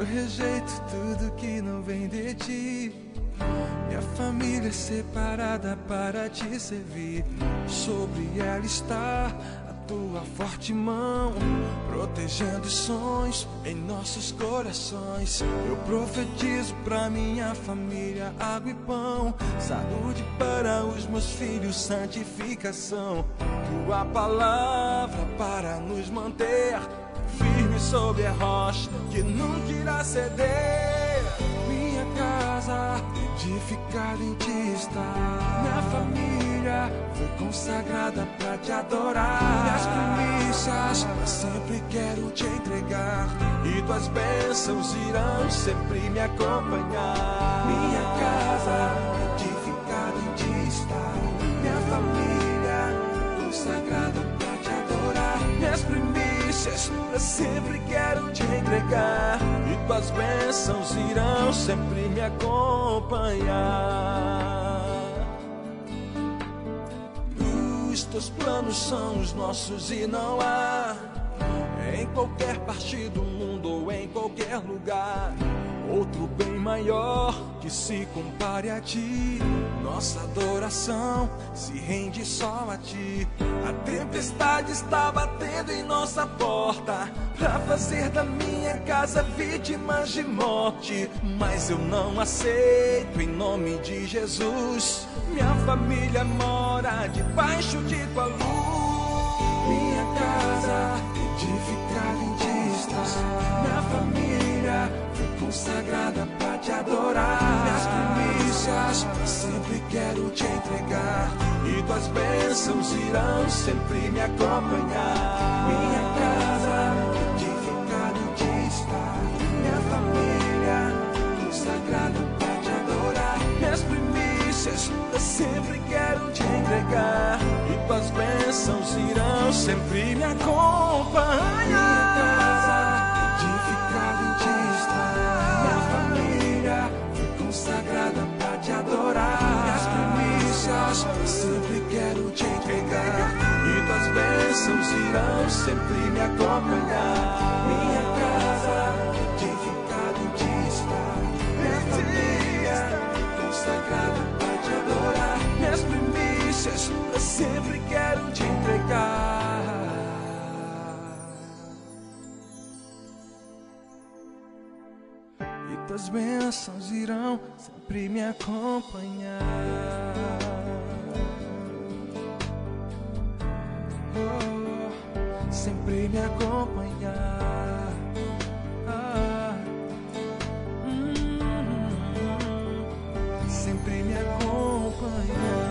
rejeito tudo que não vem de ti. Minha família é separada para te servir. Sobre ela está a tua forte mão, protegendo os sonhos em nossos corações. Eu profetizo pra minha família água e pão, saúde para os meus filhos, santificação. Tua palavra para nos manter firme sobre a rocha que nunca irá ceder. Minha casa edificada em ti está. Minha família foi consagrada pra te adorar. Minhas primícias sempre quero te entregar, e tuas bênçãos irão sempre me acompanhar. Minha casa edificada em ti está. Minha família consagrada pra te adorar. Minhas primícias eu sempre quero te entregar, e tuas bênçãos irão sempre me acompanhar. Os teus planos são os nossos e não há, em qualquer parte do mundo ou em qualquer lugar, outro bem maior que se compare a ti. Nossa adoração se rende só a ti. A tempestade está batendo em nossa porta pra fazer da minha casa vítimas de morte, mas eu não aceito em nome de Jesus. Minha família mora debaixo de tua luz. Minha casa edificada em ti está. Minha família foi consagrada pra te adorar. Minhas primícias sempre quero te entregar, e tuas bênçãos irão sempre me acompanhar. Minha casa edificada em ti está. Minha família consagrada pra te adorar. Minhas primícias eu sempre quero te entregar, e tuas bênçãos irão sempre me acompanhar. Minha casa edificada em ti está. Minha família foi consagrada pra te adorar. Minhas primícias eu sempre quero te entregar, e tuas bênçãos irão sempre me acompanhar. Minha casa edificada em ti está. Minha família consagrada pra te adorar. Minhas primícias eu sempre quero te entregar, e tuas bênçãos irão sempre me acompanhar. Oh, sempre me acompanhar. Sempre me acompanhar.